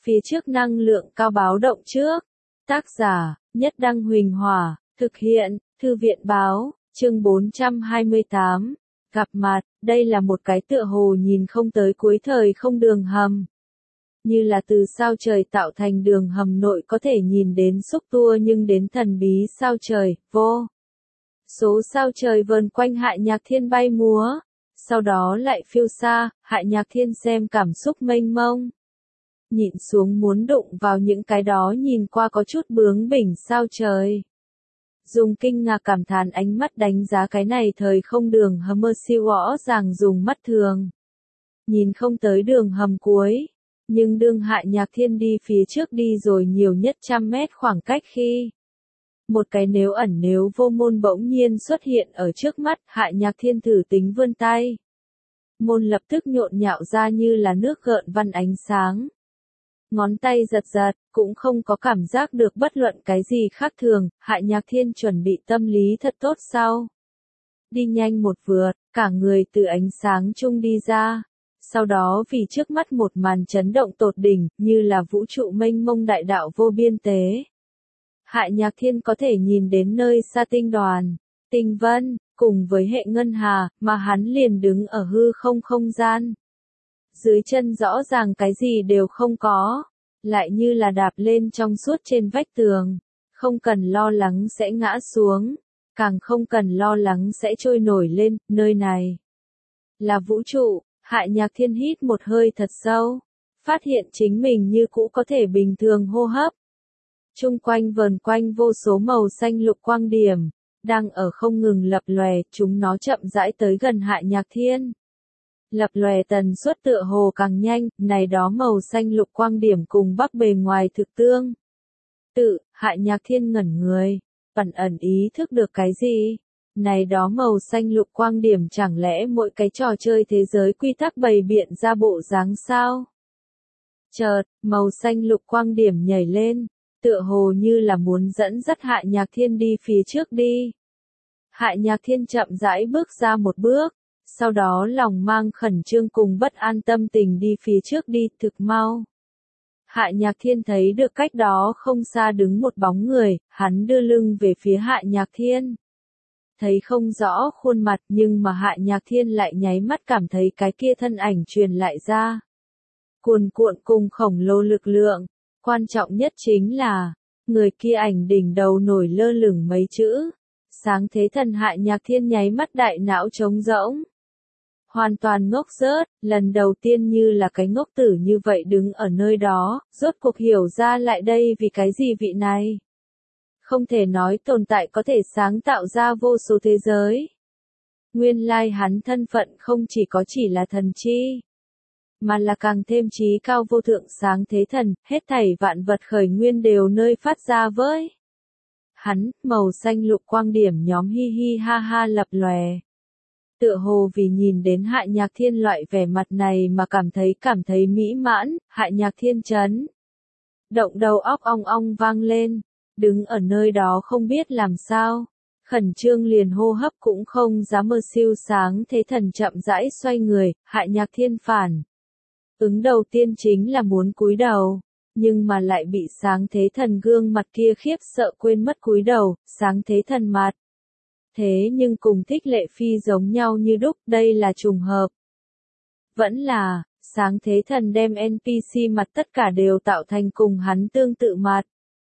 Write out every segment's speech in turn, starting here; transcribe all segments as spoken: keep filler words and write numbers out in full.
phía trước năng lượng cao báo động trước. Tác giả, Nhất Đăng Huỳnh Hỏa, thực hiện, Thư viện Báo, chương bốn trăm hai mươi tám. Gặp mặt, đây là một cái tựa hồ nhìn không tới cuối thời không đường hầm. Như là từ sao trời tạo thành đường hầm nội có thể nhìn đến xúc tua nhưng đến thần bí sao trời, vô. Số sao trời vờn quanh Hạ Nhạc Thiên bay múa, sau đó lại phiêu xa, Hạ Nhạc Thiên xem cảm xúc mênh mông. Nhịn xuống muốn đụng vào những cái đó nhìn qua có chút bướng bỉnh sao trời. Dùng kinh ngạc cảm thán ánh mắt đánh giá cái này thời không đường hầm mơ siêu rõ ràng dùng mắt thường. Nhìn không tới đường hầm cuối, nhưng đương Hạ Nhạc Thiên đi phía trước đi rồi nhiều nhất trăm mét khoảng cách khi. Một cái nếu ẩn nếu vô môn bỗng nhiên xuất hiện ở trước mắt, Hạ Nhạc Thiên thử tính vươn tay. Môn lập tức nhộn nhạo ra như là nước gợn văn ánh sáng. Ngón tay giật giật, cũng không có cảm giác được bất luận cái gì khác thường, Hạ Nhạc Thiên chuẩn bị tâm lý thật tốt sau. Đi nhanh một vượt, cả người từ ánh sáng chung đi ra. Sau đó vì trước mắt một màn chấn động tột đỉnh, như là vũ trụ mênh mông đại đạo vô biên tế. Hạ Nhạc Thiên có thể nhìn đến nơi xa tinh đoàn, tinh vân, cùng với hệ ngân hà, mà hắn liền đứng ở hư không không gian. Dưới chân rõ ràng cái gì đều không có, lại như là đạp lên trong suốt trên vách tường, không cần lo lắng sẽ ngã xuống, càng không cần lo lắng sẽ trôi nổi lên, nơi này là vũ trụ. Hạ Nhạc Thiên hít một hơi thật sâu, phát hiện chính mình như cũ có thể bình thường hô hấp. Trung quanh vờn quanh vô số màu xanh lục quang điểm, đang ở không ngừng lập lòe, chúng nó chậm rãi tới gần Hạ Nhạc Thiên. Lập lòe tần suất tựa hồ càng nhanh, này đó màu xanh lục quang điểm cùng bắc bề ngoài thực tương. Tự, Hạ Nhạc Thiên ngẩn người, ẩn ẩn ý thức được cái gì? Này đó màu xanh lục quang điểm chẳng lẽ mỗi cái trò chơi thế giới quy tắc bày biện ra bộ dáng sao? Chợt, màu xanh lục quang điểm nhảy lên, tựa hồ như là muốn dẫn dắt Hạ Nhạc Thiên đi phía trước đi. Hạ Nhạc Thiên chậm rãi bước ra một bước, sau đó lòng mang khẩn trương cùng bất an tâm tình đi phía trước đi thực mau. Hạ Nhạc Thiên thấy được cách đó không xa đứng một bóng người, hắn đưa lưng về phía Hạ Nhạc Thiên. Thấy không rõ khuôn mặt nhưng mà Hạ Nhạc Thiên lại nháy mắt cảm thấy cái kia thân ảnh truyền lại ra. Cuồn cuộn cùng khổng lồ lực lượng, quan trọng nhất chính là, người kia ảnh đỉnh đầu nổi lơ lửng mấy chữ. Sáng thế thần. Hạ Nhạc Thiên nháy mắt đại não trống rỗng. Hoàn toàn ngốc rớt, lần đầu tiên như là cái ngốc tử như vậy đứng ở nơi đó, rốt cuộc hiểu ra lại đây vì cái gì vị này. Không thể nói tồn tại có thể sáng tạo ra vô số thế giới. Nguyên lai hắn thân phận không chỉ có chỉ là thần chi, mà là càng thêm trí cao vô thượng sáng thế thần, hết thảy vạn vật khởi nguyên đều nơi phát ra với. Hắn, màu xanh lục quang điểm nhóm hi hi ha ha lập lòe. Tựa hồ vì nhìn đến Hạ Nhạc Thiên loại vẻ mặt này mà cảm thấy cảm thấy mỹ mãn, Hạ Nhạc Thiên chấn động đầu óc ong ong vang lên. Đứng ở nơi đó không biết làm sao, khẩn trương liền hô hấp cũng không dám mơ siêu sáng thế thần chậm rãi xoay người, Hạ Nhạc Thiên phản. Ứng đầu tiên chính là muốn cúi đầu, nhưng mà lại bị sáng thế thần gương mặt kia khiếp sợ quên mất cúi đầu, sáng thế thần mặt. Thế nhưng cùng Thích Lệ Phi giống nhau như đúc, đây là trùng hợp. Vẫn là, sáng thế thần đem en pê xê mặt tất cả đều tạo thành cùng hắn tương tự mặt.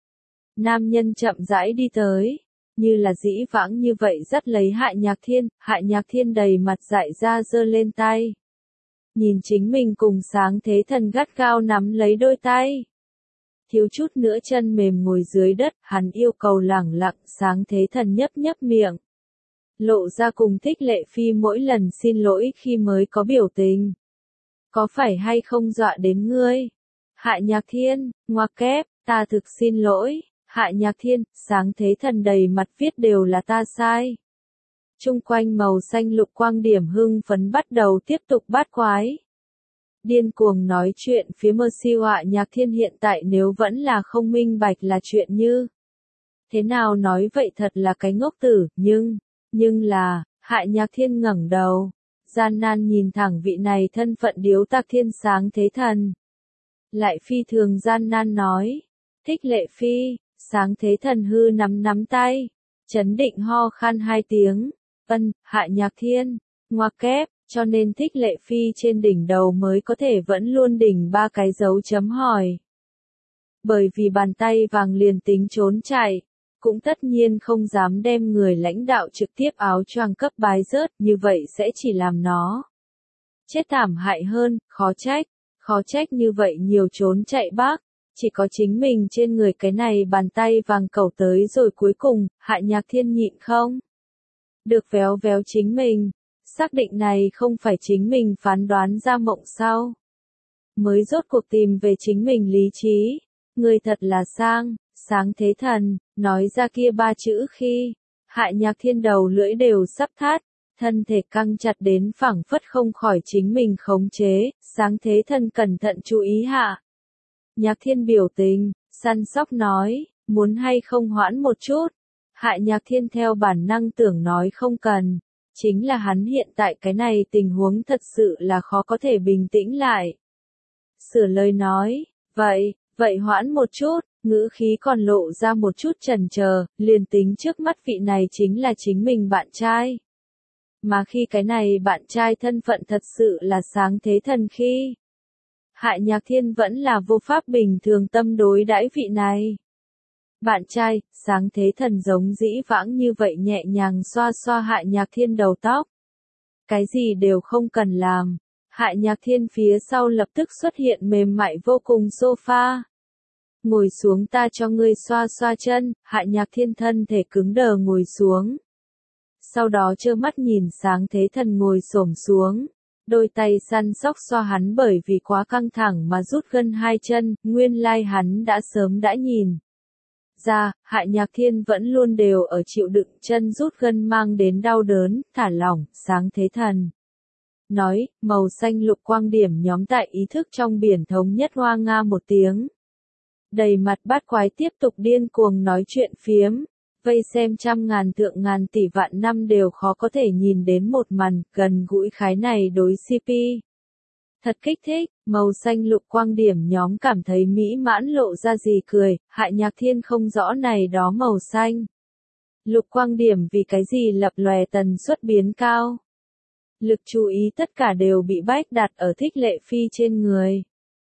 Nam nhân chậm rãi đi tới, như là dĩ vãng như vậy dắt lấy Hạ Nhạc Thiên, Hạ Nhạc Thiên đầy mặt dại ra giơ lên tay. Nhìn chính mình cùng sáng thế thần gắt gao nắm lấy đôi tay. Thiếu chút nữa chân mềm ngồi dưới đất, hắn yêu cầu lẳng lặng, sáng thế thần nhấp nhấp miệng. Lộ ra cùng Thích Lệ Phi mỗi lần xin lỗi khi mới có biểu tình. Có phải hay không dọa đến ngươi? Hạ Nhạc Thiên, ngoặc kép, ta thực xin lỗi. Hạ Nhạc Thiên, sáng thế thần đầy mặt viết đều là ta sai. Trung quanh màu xanh lục quang điểm hưng phấn bắt đầu tiếp tục bát quái. Điên cuồng nói chuyện phía mơ siêu Hạ Nhạc Thiên hiện tại nếu vẫn là không minh bạch là chuyện như. Thế nào nói vậy thật là cái ngốc tử, nhưng, nhưng là, Hạ Nhạc Thiên ngẩng đầu, gian nan nhìn thẳng vị này thân phận điếu tạc thiên sáng thế thần. lại phi thường gian nan nói. Thích Lệ Phi, Sáng Thế Thần hư nắm nắm tay, chấn định ho khan hai tiếng, ân, Hạ Nhạc Thiên, ngoặc kép, cho nên Thích Lệ Phi trên đỉnh đầu mới có thể vẫn luôn đỉnh ba cái dấu chấm hỏi. Bởi vì bàn tay vàng liền tính trốn chạy, cũng tất nhiên không dám đem người lãnh đạo trực tiếp áo choàng cấp bái rớt, như vậy sẽ chỉ làm nó chết thảm hại hơn, khó trách, khó trách như vậy nhiều trốn chạy bác, chỉ có chính mình trên người cái này bàn tay vàng cẩu tới rồi cuối cùng, Hạ Nhạc Thiên nhịn không được véo véo chính mình, xác định này không phải chính mình phán đoán ra mộng sau. Mới rốt cuộc tìm về chính mình lý trí, người thật là sang, Sáng Thế Thần, nói ra kia ba chữ khi, Hạ Nhạc Thiên đầu lưỡi đều sắp thắt, thân thể căng chặt đến phảng phất không khỏi chính mình khống chế, Sáng Thế Thần cẩn thận chú ý hạ. Nhạc Thiên biểu tình, săn sóc nói, muốn hay không hoãn một chút. Hạ Nhạc Thiên theo bản năng tưởng nói không cần, chính là hắn hiện tại cái này tình huống thật sự là khó có thể bình tĩnh lại. Sửa lời nói, vậy, vậy hoãn một chút, ngữ khí còn lộ ra một chút chần chờ, liền tính trước mắt vị này chính là chính mình bạn trai. Mà khi cái này bạn trai thân phận thật sự là Sáng Thế Thần khi, Hạ Nhạc Thiên vẫn là vô pháp bình thường tâm đối đãi vị này. Bạn trai, Sáng Thế Thần giống dĩ vãng như vậy nhẹ nhàng xoa xoa Hạ Nhạc Thiên đầu tóc. Cái gì đều không cần làm. Hạ Nhạc Thiên phía sau lập tức xuất hiện mềm mại vô cùng sofa. Ngồi xuống ta cho ngươi xoa xoa chân, Hạ Nhạc Thiên thân thể cứng đờ ngồi xuống. Sau đó trơ mắt nhìn Sáng Thế Thần ngồi xổm xuống. Đôi tay săn sóc xoa hắn bởi vì quá căng thẳng mà rút gân hai chân, nguyên lai hắn đã sớm đã nhìn. Ra, Hạ Nhạc Thiên vẫn luôn đều ở chịu đựng chân rút gân mang đến đau đớn, thả lỏng, Sáng Thế Thần. Nói, màu xanh lục quang điểm nhóm tại ý thức trong biển thống nhất hoa nga một tiếng. Đầy mặt bát quái tiếp tục điên cuồng nói chuyện phiếm, vây xem trăm ngàn thượng ngàn tỷ vạn năm đều khó có thể nhìn đến một màn, gần gũi khái này đối xê pê. Thật kích thích, màu xanh lục quang điểm nhóm cảm thấy mỹ mãn lộ ra gì cười, Hạ Nhạc Thiên không rõ này đó màu xanh. Lục quang điểm vì cái gì lập lòe tần suất biến cao. Lực chú ý tất cả đều bị bách đặt ở Thích Lệ Phi trên người.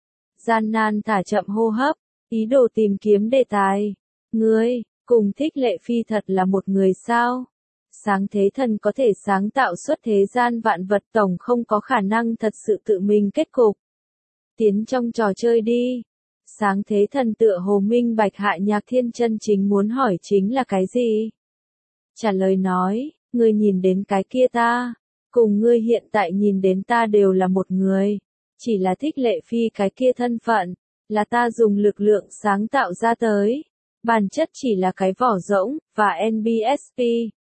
Gian nan thả chậm hô hấp, ý đồ tìm kiếm đề tài. Ngươi, cùng Thích Lệ Phi thật là một người sao? Sáng Thế Thần có thể sáng tạo xuất thế gian vạn vật tổng không có khả năng thật sự tự mình kết cục. Tiến trong trò chơi đi. Sáng Thế Thần tựa hồ minh bạch Hạ Nhạc Thiên chân chính muốn hỏi chính là cái gì? Trả lời nói, ngươi nhìn đến cái kia ta, cùng ngươi hiện tại nhìn đến ta đều là một người. Chỉ là Thích Lệ Phi cái kia thân phận, là ta dùng lực lượng sáng tạo ra tới. Bản chất chỉ là cái vỏ rỗng, và en bê ét pê.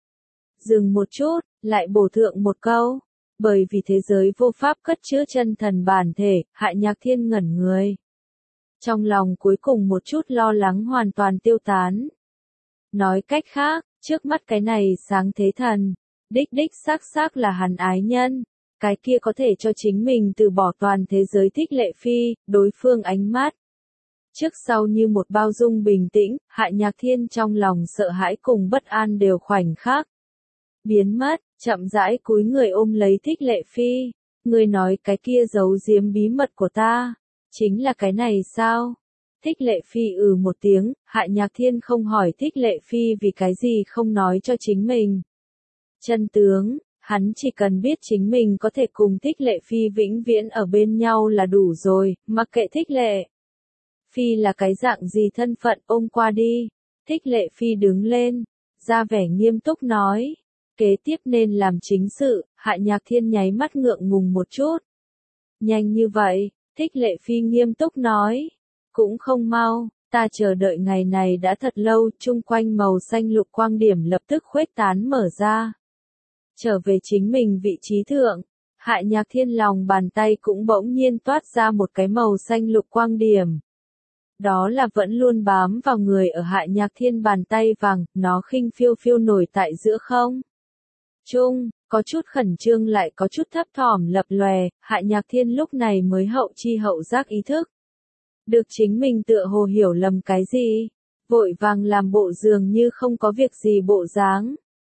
Dừng một chút, lại bổ thượng một câu. Bởi vì thế giới vô pháp cất chứa chân thần bản thể, Hạ Nhạc Thiên ngẩn người. Trong lòng cuối cùng một chút lo lắng hoàn toàn tiêu tán. Nói cách khác, trước mắt cái này Sáng Thế Thần, đích đích xác xác là hắn ái nhân. Cái kia có thể cho chính mình từ bỏ toàn thế giới Thích Lệ Phi, đối phương ánh mắt. Trước sau như một bao dung bình tĩnh, Hạ Nhạc Thiên trong lòng sợ hãi cùng bất an đều khoảnh khắc biến mất, chậm rãi cúi người ôm lấy Thích Lệ Phi. Người nói cái kia giấu giếm bí mật của ta, chính là cái này sao? Thích Lệ Phi ừ một tiếng, Hạ Nhạc Thiên không hỏi Thích Lệ Phi vì cái gì không nói cho chính mình. Chân tướng, hắn chỉ cần biết chính mình có thể cùng Thích Lệ Phi vĩnh viễn ở bên nhau là đủ rồi, mặc kệ Thích Lệ Phi là cái dạng gì thân phận, ôm qua đi. Thích Lệ Phi đứng lên, ra vẻ nghiêm túc nói. Kế tiếp nên làm chính sự, Hạ Nhạc Thiên nháy mắt ngượng ngùng một chút. Nhanh như vậy, Thích Lệ Phi nghiêm túc nói. Cũng không mau, ta chờ đợi ngày này đã thật lâu, chung quanh màu xanh lục quang điểm lập tức khuếch tán mở ra. Trở về chính mình vị trí thượng, Hạ Nhạc Thiên lòng bàn tay cũng bỗng nhiên toát ra một cái màu xanh lục quang điểm. Đó là vẫn luôn bám vào người ở Hạ Nhạc Thiên bàn tay vàng, nó khinh phiêu phiêu nổi tại giữa không trung, có chút khẩn trương lại có chút thấp thỏm lập lòe, Hạ Nhạc Thiên lúc này mới hậu chi hậu giác ý thức. được chính mình tựa hồ hiểu lầm cái gì, vội vàng làm bộ dường như không có việc gì bộ dáng.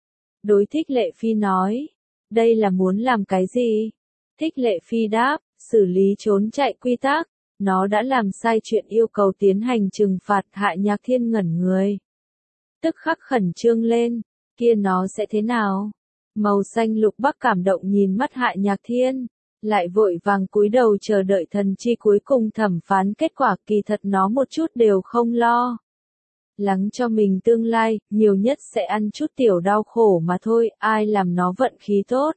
Đối Thích Lệ Phi nói, đây là muốn làm cái gì? Thích Lệ Phi đáp, xử lý trốn chạy quy tắc, nó đã làm sai chuyện yêu cầu tiến hành trừng phạt. Hạ Nhạc Thiên ngẩn người. Tức khắc khẩn trương lên, kia nó sẽ thế nào? Màu xanh lục Bắc cảm động nhìn mắt Hạ Nhạc Thiên, lại vội vàng cúi đầu chờ đợi thần chi cuối cùng thẩm phán kết quả. Kỳ thật nó một chút đều không lo lắng cho mình tương lai, nhiều nhất sẽ ăn chút tiểu đau khổ mà thôi, ai làm nó vận khí tốt.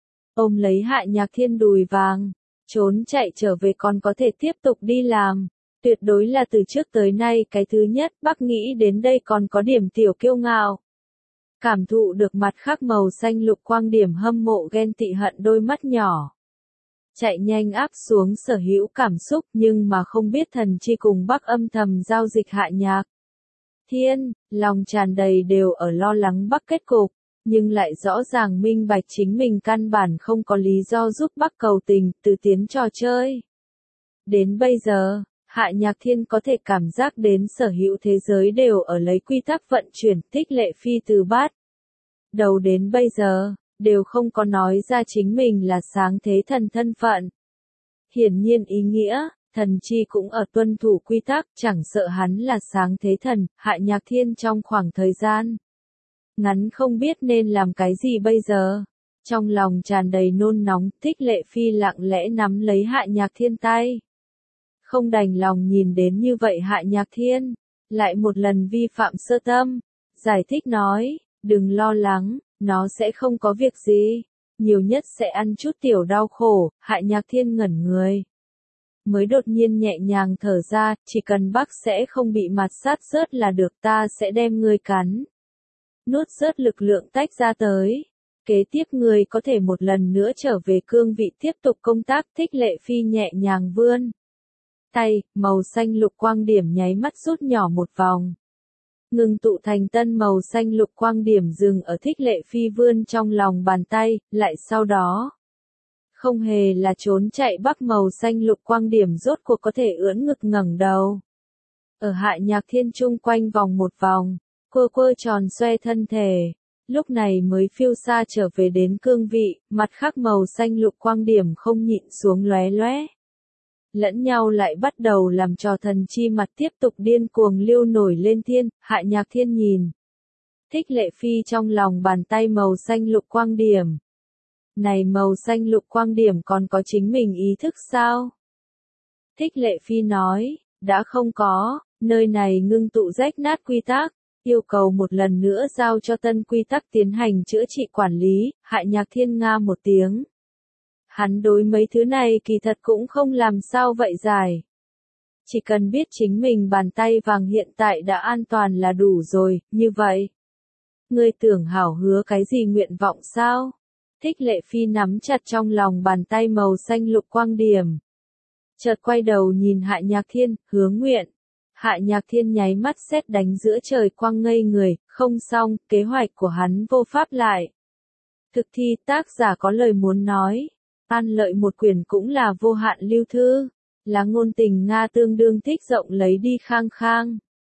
Ôm lấy Hạ Nhạc Thiên đùi vàng, trốn chạy trở về còn có thể tiếp tục đi làm, tuyệt đối là từ trước tới nay cái thứ nhất. Bắc nghĩ đến đây còn có điểm tiểu kiêu ngạo. Cảm thụ được mặt khác màu xanh lục quang điểm hâm mộ ghen tị hận đôi mắt nhỏ. Chạy nhanh áp xuống sở hữu cảm xúc, nhưng mà không biết thần chi cùng Bắc âm thầm giao dịch Hạ Nhạc Thiên, lòng tràn đầy đều ở lo lắng Bắc kết cục, nhưng lại rõ ràng minh bạch chính mình căn bản không có lý do giúp Bắc cầu tình, từ tiến trò chơi. Đến bây giờ, Hạ Nhạc Thiên có thể cảm giác đến sở hữu thế giới đều ở lấy quy tắc vận chuyển. Thích Lệ Phi từ bát đầu đến bây giờ, đều không có nói ra chính mình là sáng thế thần thân phận. Hiển nhiên ý nghĩa, thần chi cũng ở tuân thủ quy tắc, chẳng sợ hắn là sáng thế thần. Hạ Nhạc Thiên trong khoảng thời gian ngắn không biết nên làm cái gì bây giờ. Trong lòng tràn đầy nôn nóng, Thích Lệ Phi lặng lẽ nắm lấy Hạ Nhạc Thiên tay. Không đành lòng nhìn đến như vậy Hạ Nhạc Thiên, lại một lần vi phạm sơ tâm. Giải thích nói, đừng lo lắng, nó sẽ không có việc gì, nhiều nhất sẽ ăn chút tiểu đau khổ. Hạ Nhạc Thiên ngẩn người, mới đột nhiên nhẹ nhàng thở ra, chỉ cần Bắc sẽ không bị mạt sát rớt là được, ta sẽ đem ngươi cắn nuốt rớt lực lượng tách ra tới. Kế tiếp ngươi có thể một lần nữa trở về cương vị tiếp tục công tác. Thích Lệ Phi nhẹ nhàng vươn tay, màu xanh lục quang điểm nháy mắt rút nhỏ một vòng, ngừng tụ thành tân màu xanh lục quang điểm dừng ở Thích Lệ Phi vươn trong lòng bàn tay, lại sau đó không hề là trốn chạy Bắc màu xanh lục quang điểm rốt cuộc có thể ưỡn ngực ngẩng đầu. Ở Hạ Nhạc Thiên chung quanh vòng một vòng, quơ quơ tròn xoe thân thể, lúc này mới phiêu xa trở về đến cương vị. Mặt khác màu xanh lục quang điểm không nhịn xuống lóe lóe lẫn nhau, lại bắt đầu làm trò thần chi mặt tiếp tục điên cuồng liêu nổi lên thiên. Hạ Nhạc Thiên nhìn Thích Lệ Phi trong lòng bàn tay màu xanh lục quang điểm. Này màu xanh lục quang điểm còn có chính mình ý thức sao? Thích Lệ Phi nói, đã không có, nơi này ngưng tụ rách nát quy tắc, yêu cầu một lần nữa giao cho tân quy tắc tiến hành chữa trị quản lý. Hạ Nhạc Thiên nga một tiếng. Hắn đối mấy thứ này kỳ thật cũng không làm sao vậy giải. Chỉ cần biết chính mình bàn tay vàng hiện tại đã an toàn là đủ rồi, như vậy. Ngươi tưởng hảo hứa cái gì nguyện vọng sao? Thích Lệ Phi nắm chặt trong lòng bàn tay màu xanh lục quang điểm. Chợt quay đầu nhìn Hạ Nhạc Thiên, hứa nguyện. Hạ Nhạc Thiên nháy mắt sét đánh giữa trời quang ngây người, không xong, kế hoạch của hắn vô pháp lại. Thực thi tác giả có lời muốn nói. An lợi một quyển cũng là vô hạn lưu thư, là ngôn tình Nga tương đương thích rộng lấy đi khang khang.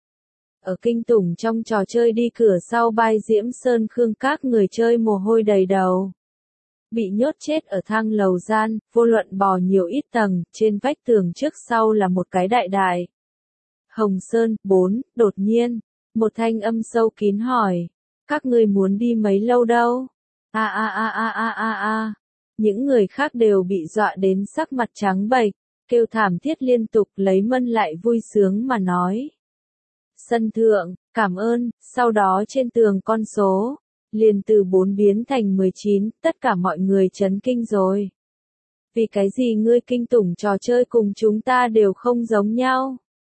Ở kinh tủng trong trò chơi đi cửa sau Bai Diễm Sơn Khương các người chơi mồ hôi đầy đầu. Bị nhốt chết ở thang lầu gian, vô luận bò nhiều ít tầng, trên vách tường trước sau là một cái đại đại. Hồng Sơn, bốn, đột nhiên, một thanh âm sâu kín hỏi, các ngươi muốn đi mấy lâu đâu? A a a a a a a. Những người khác đều bị dọa đến sắc mặt trắng bệch, kêu thảm thiết liên tục. Lấy Mân lại vui sướng mà nói. Sân thượng, cảm ơn. Sau đó trên tường con số liền từ bốn biến thành mười chín, tất cả mọi người chấn kinh rồi. Vì cái gì ngươi kinh tủng trò chơi cùng chúng ta đều không giống nhau?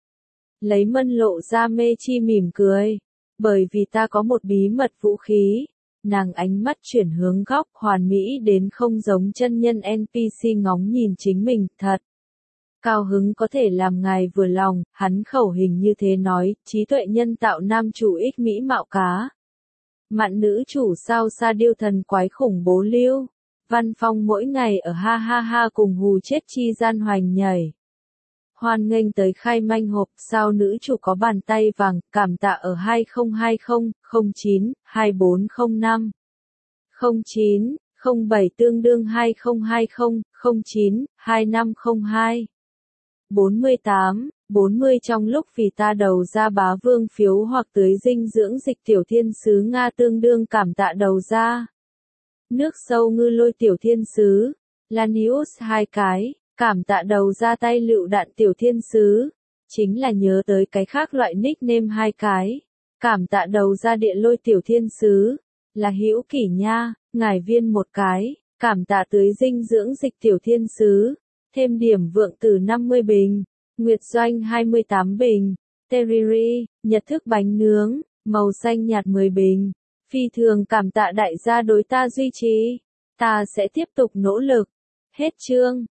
Lấy Mân lộ ra mê chi mỉm cười. Bởi vì ta có một bí mật vũ khí. Nàng ánh mắt chuyển hướng góc, hoàn mỹ đến không giống chân nhân en pê xê ngóng nhìn chính mình, thật. Cao hứng có thể làm ngài vừa lòng, hắn khẩu hình như thế nói, trí tuệ nhân tạo nam chủ ích mỹ mạo cá. Mạn nữ chủ sao xa điêu thần quái khủng bố lưu. Văn Phong mỗi ngày ở ha ha ha cùng hù chết chi gian hoành nhảy. hoan nghênh tới khai manh hộp sao nữ chủ có bàn tay vàng, cảm tạ ở hai không hai không, không chín, hai bốn không năm, không chín, không bảy tương đương hai không hai không, không chín, hai năm không hai. bốn mươi tám, bốn mươi trong lúc vì ta đầu ra bá vương phiếu hoặc tưới dinh dưỡng dịch tiểu thiên sứ Nga tương đương cảm tạ đầu ra. Nước sâu ngư lôi tiểu thiên sứ, Lanius hai cái, cảm tạ đầu ra tay lựu đạn tiểu thiên sứ, chính là nhớ tới cái khác loại nickname hai cái, cảm tạ đầu ra địa lôi tiểu thiên sứ, là hữu kỷ nha, ngải viên một cái, cảm tạ tưới dinh dưỡng dịch tiểu thiên sứ, thêm điểm vượng từ năm mươi bình, Nguyệt Doanh hai mươi tám bình, Teriri, Nhật thức bánh nướng, màu xanh nhạt mười bình, phi thường cảm tạ đại gia đối ta duy trì, ta sẽ tiếp tục nỗ lực, hết chương.